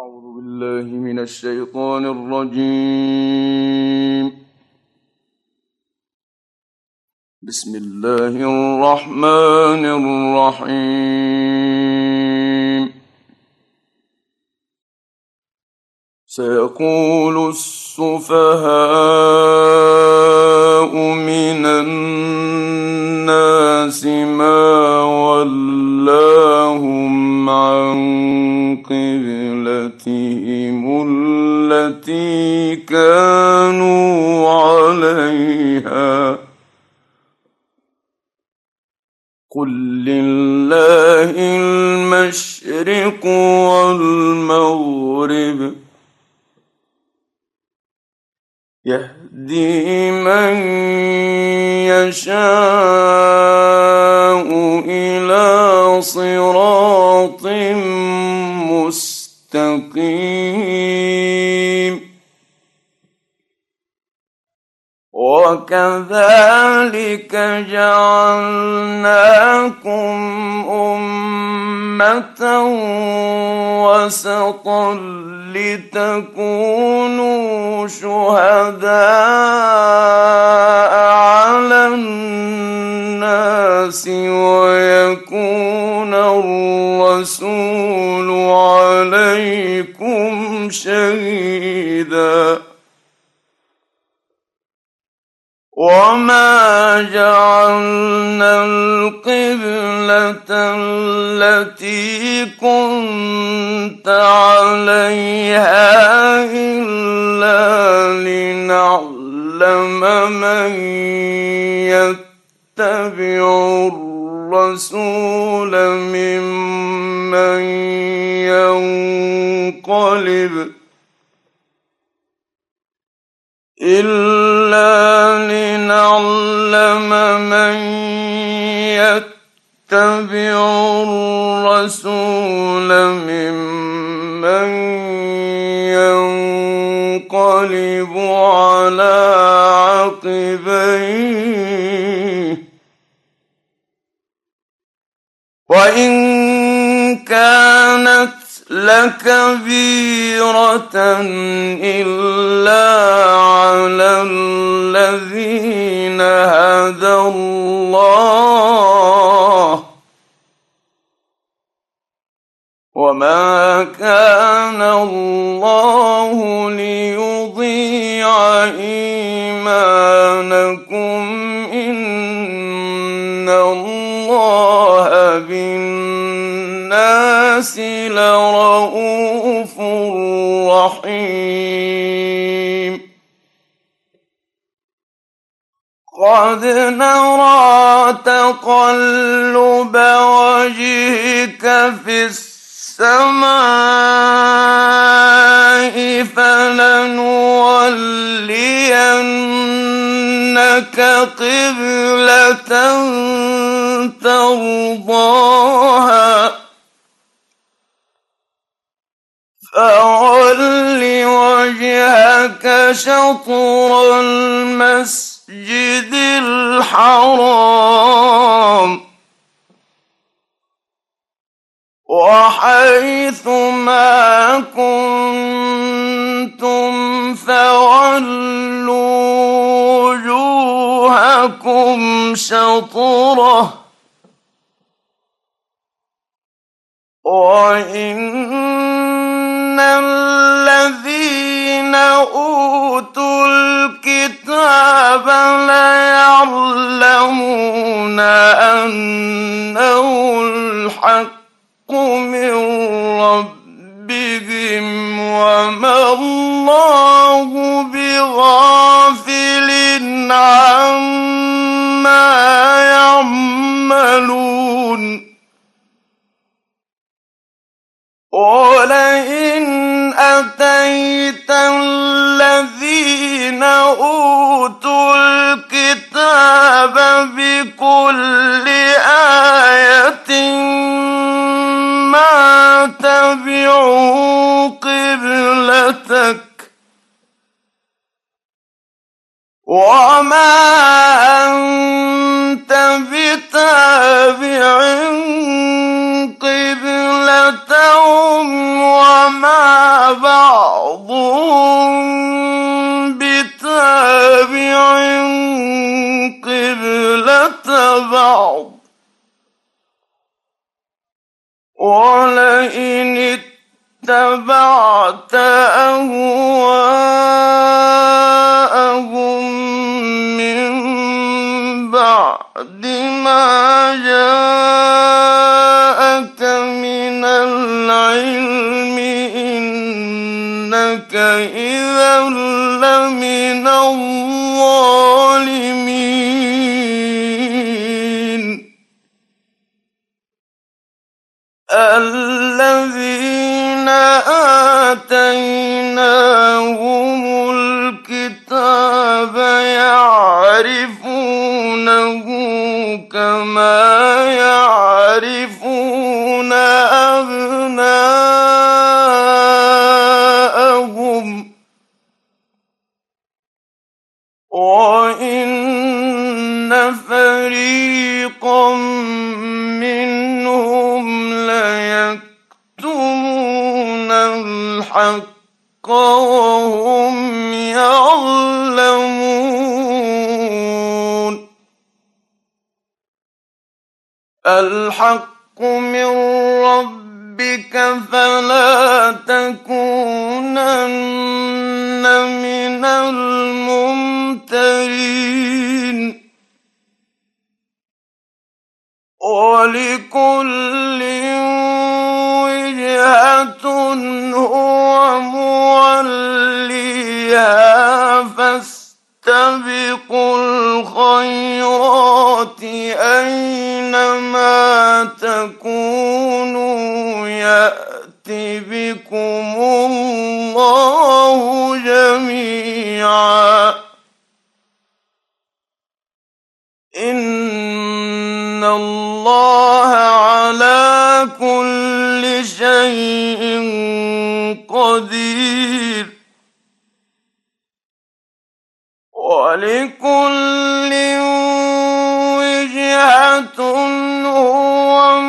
أعوذ بالله من الشيطان الرجيم. بسم الله الرحمن الرحيم. سيقول السفهاء من الناس ما ولاهم عن قبلتهم التي كانوا عليها قل لله المشرق والمغرب يهدي من يشاء إلى صراط مستقيم. وكذلك جعلناكم أمة وسطا لتكونوا شهداء على الناس ويكون الرسول عليكم شهيدا. وما جعلنا القبلة التي كنت عليها إلا لنعلم من يتبع الرسول ممن ينقلب من يتبع الرسول ممن ينقلب على عقبيه وإن كانت لكبيرة إلا على الذين هدى الله وما كان الله ليضيع إيمانكم إن الله بالناس لرؤوف رحيم. قد نرى تقلب وجهك في السماء فلنولينك قبلة ترضاها فول وجهك شطر المسجد الحرام وحيث ما كنتم فولوا وجوهكم شطره وإن الذين أوتوا الكتاب ليعلمون أنه الحق من ربهم وما الله بغافل عما يعملون. ولئن أتيت الذين أوتوا الكتاب بكل آية ما تبعوا قبلتك وما أنت بتابع قبلتهم وما بعضهم بتابع قبلة بعض ولئن اتبعت أهواءهم من بعد ما جاءك من العلم إنك إذا لمن الظالمين الذين آتيناهم الكتاب يعرفونه كما يعرفون أبناءهم وإن فريقا منهم ليكتمون الحق وهم يعلمون الحق من ربك فلا تكونن من الممترين ولكل وجهة هو موليها فاستبقوا الخيرات أينما تكونوا يأت بكم الله جميعا إن الله على كل شيء قدير ولكل وجهة هو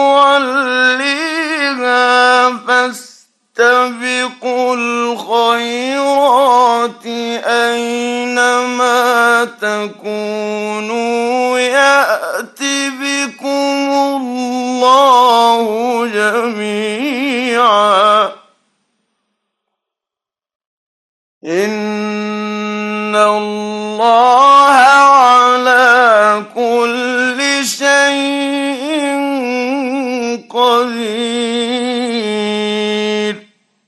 موليها فاستبقوا الخيرات أينما تكونوا يأت بكم الله جميعا إن الله على كل شيء قدير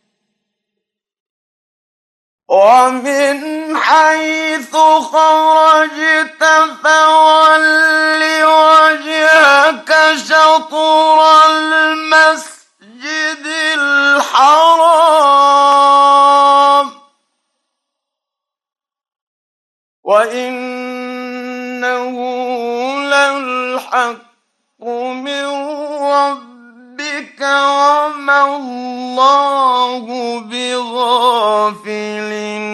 ومن حيث خرجت فول وجهك شطر المسجد الحرام وإنه للحق من ربك وما الله بغافل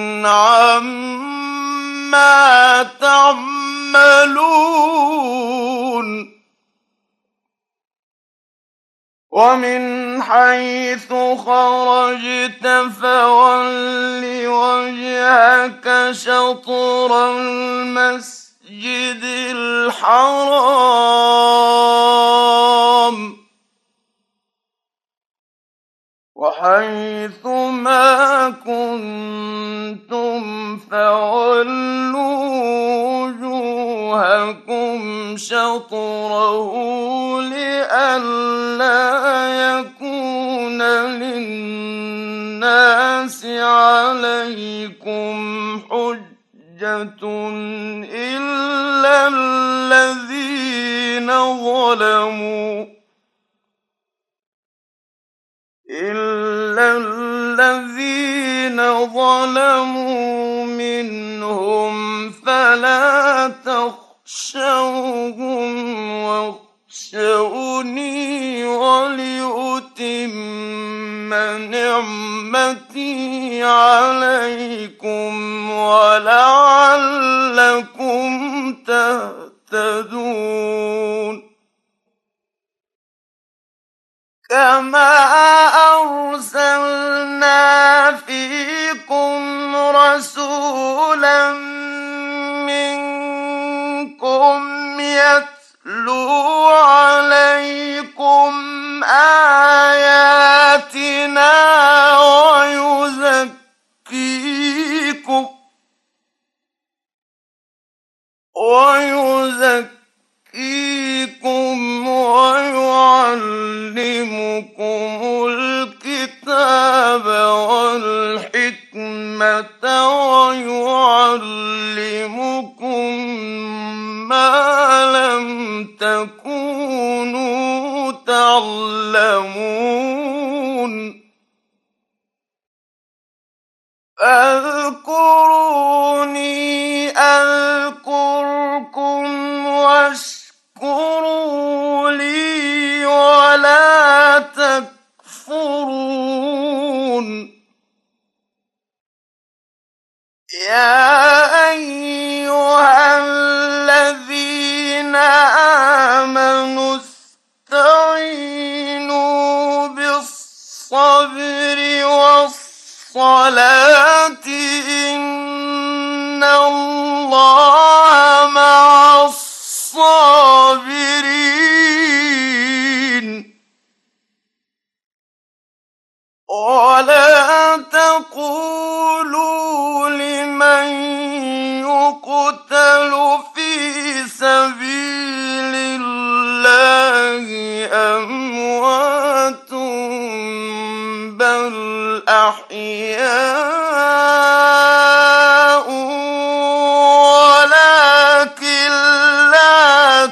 عما تعملون ومن حيث خرجت فول وجهك شطر المسجد الحرام وحيث ما كنتم فولوا وجوهكم شطره لئلا يكون للناس عليكم حجة إلا الذين ظلموا منهم فلا تخشوهم واخشوني ولأتم نعمتي عليكم ولعلكم تهتدون كما أرسلنا فيكم رسولا منكم يتلو عليكم آياتنا ويزكيكم ويعلمكم الكتاب والحكمة ويعلمكم ما لم تكونوا تعلمون فاذكروني أذكركم واشكروا لي ولا تكفرون يا أيها الذين آمنوا استعينوا بالصبر والصلاة إن الله مع الصابرين ولا تقولوا لمن يقتل في سبيل الله أموات بل أحياء ولكن لا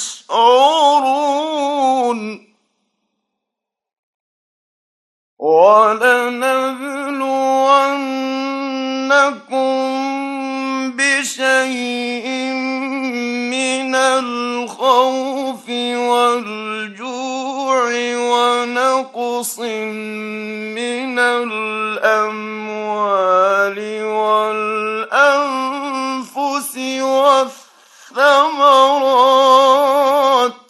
تشعرون ولنبلونكم بشيء من الخوف والجوع ونقص من الأموال والأنفس والثمرات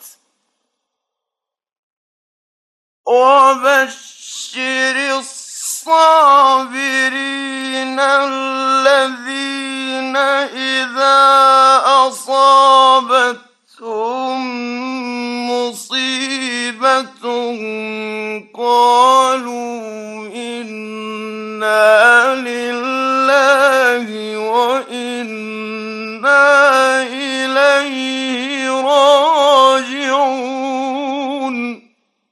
وبشر الصابرين الذين إذا أصابتهم مصيبة قالوا إنا لله وإنا إليه راجعون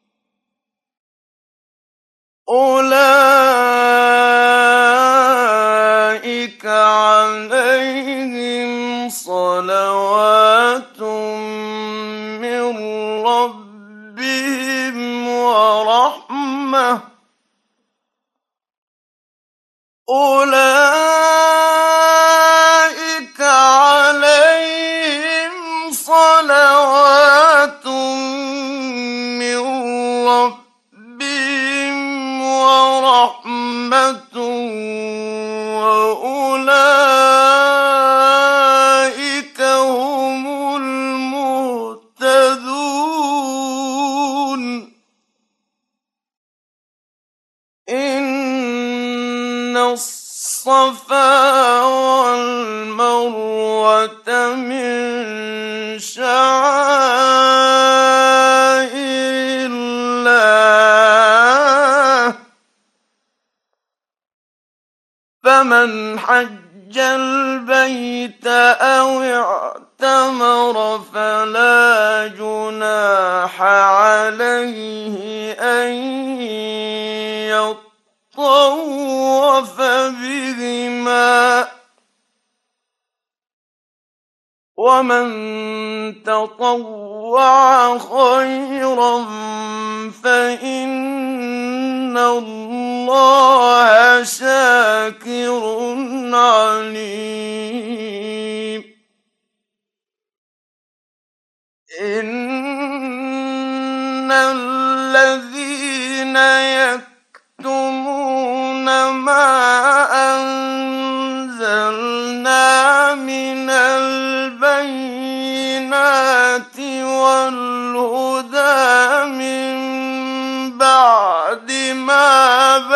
أولئك عليهم صلوات من ربهم ورحمة أولئك عليهم صلوات من ربهم ورحمة وأولئك هم المهتدون إن الصفا والمروة من شعائر الله فمن حج البيت أو اعتمر فلا جناح عليه أن يطوف بهما ومن تطوع خيرا فإن الله شاكر عليم إن الذين يكتمون ما أنزلنا من البينات والهدى من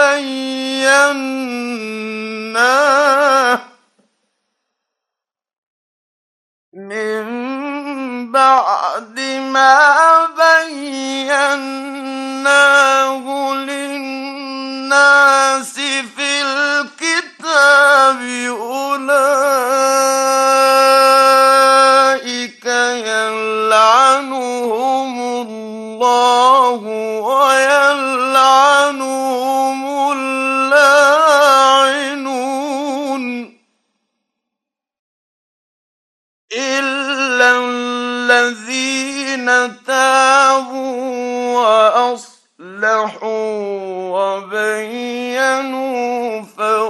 بيناه للناس في الكتاب أولئك يلعنهم الله ويلعنهم اللاعنون إلا الذين تابوا وأصلحوا وبينوا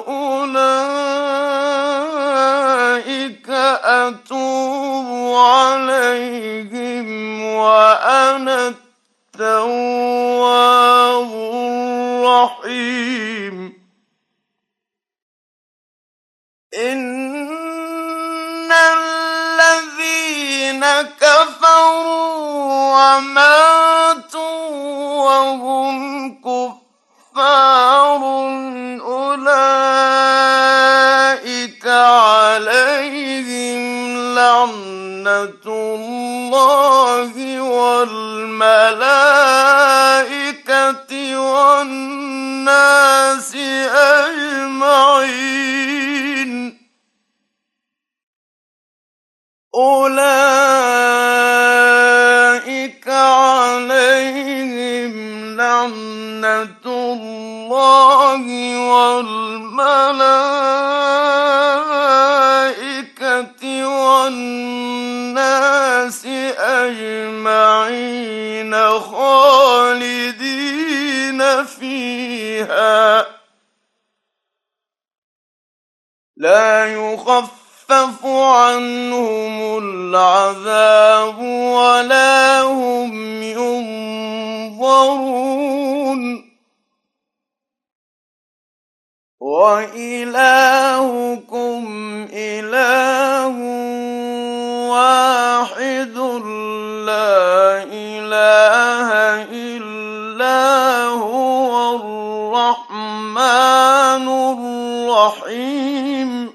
فأولئك أتوب عليهم وأنا التواب الرحيم إن الذين كفروا وماتوا وهم كفار أولئك عليهم لعنة الله والملائكة والناس أجمعين أولئك عليهم لعنة الله والملائكة والناس أجمعين خالدين فيها لا يخفف عنهم العذاب ولا هم ينظرون وإلهكم إله واحد لا إله إلا هو الرحمن الرحيم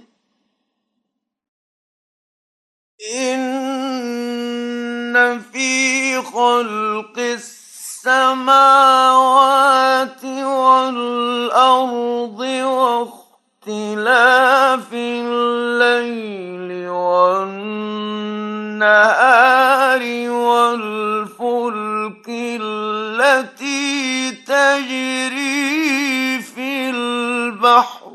إن في خلق السماوات والأرض واختلاف الليل والنهار والفلك التي تجري في البحر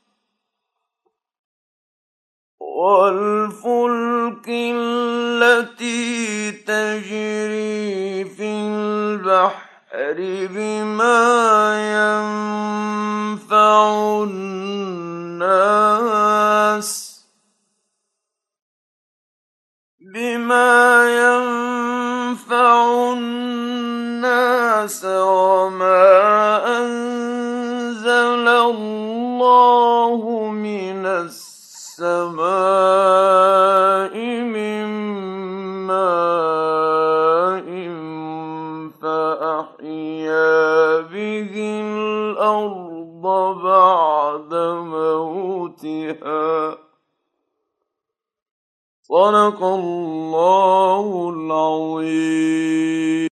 بما ينفع الناس وما أنزل الله من السماء من ماء فأحيا به الأرض بعد موتها صدق الله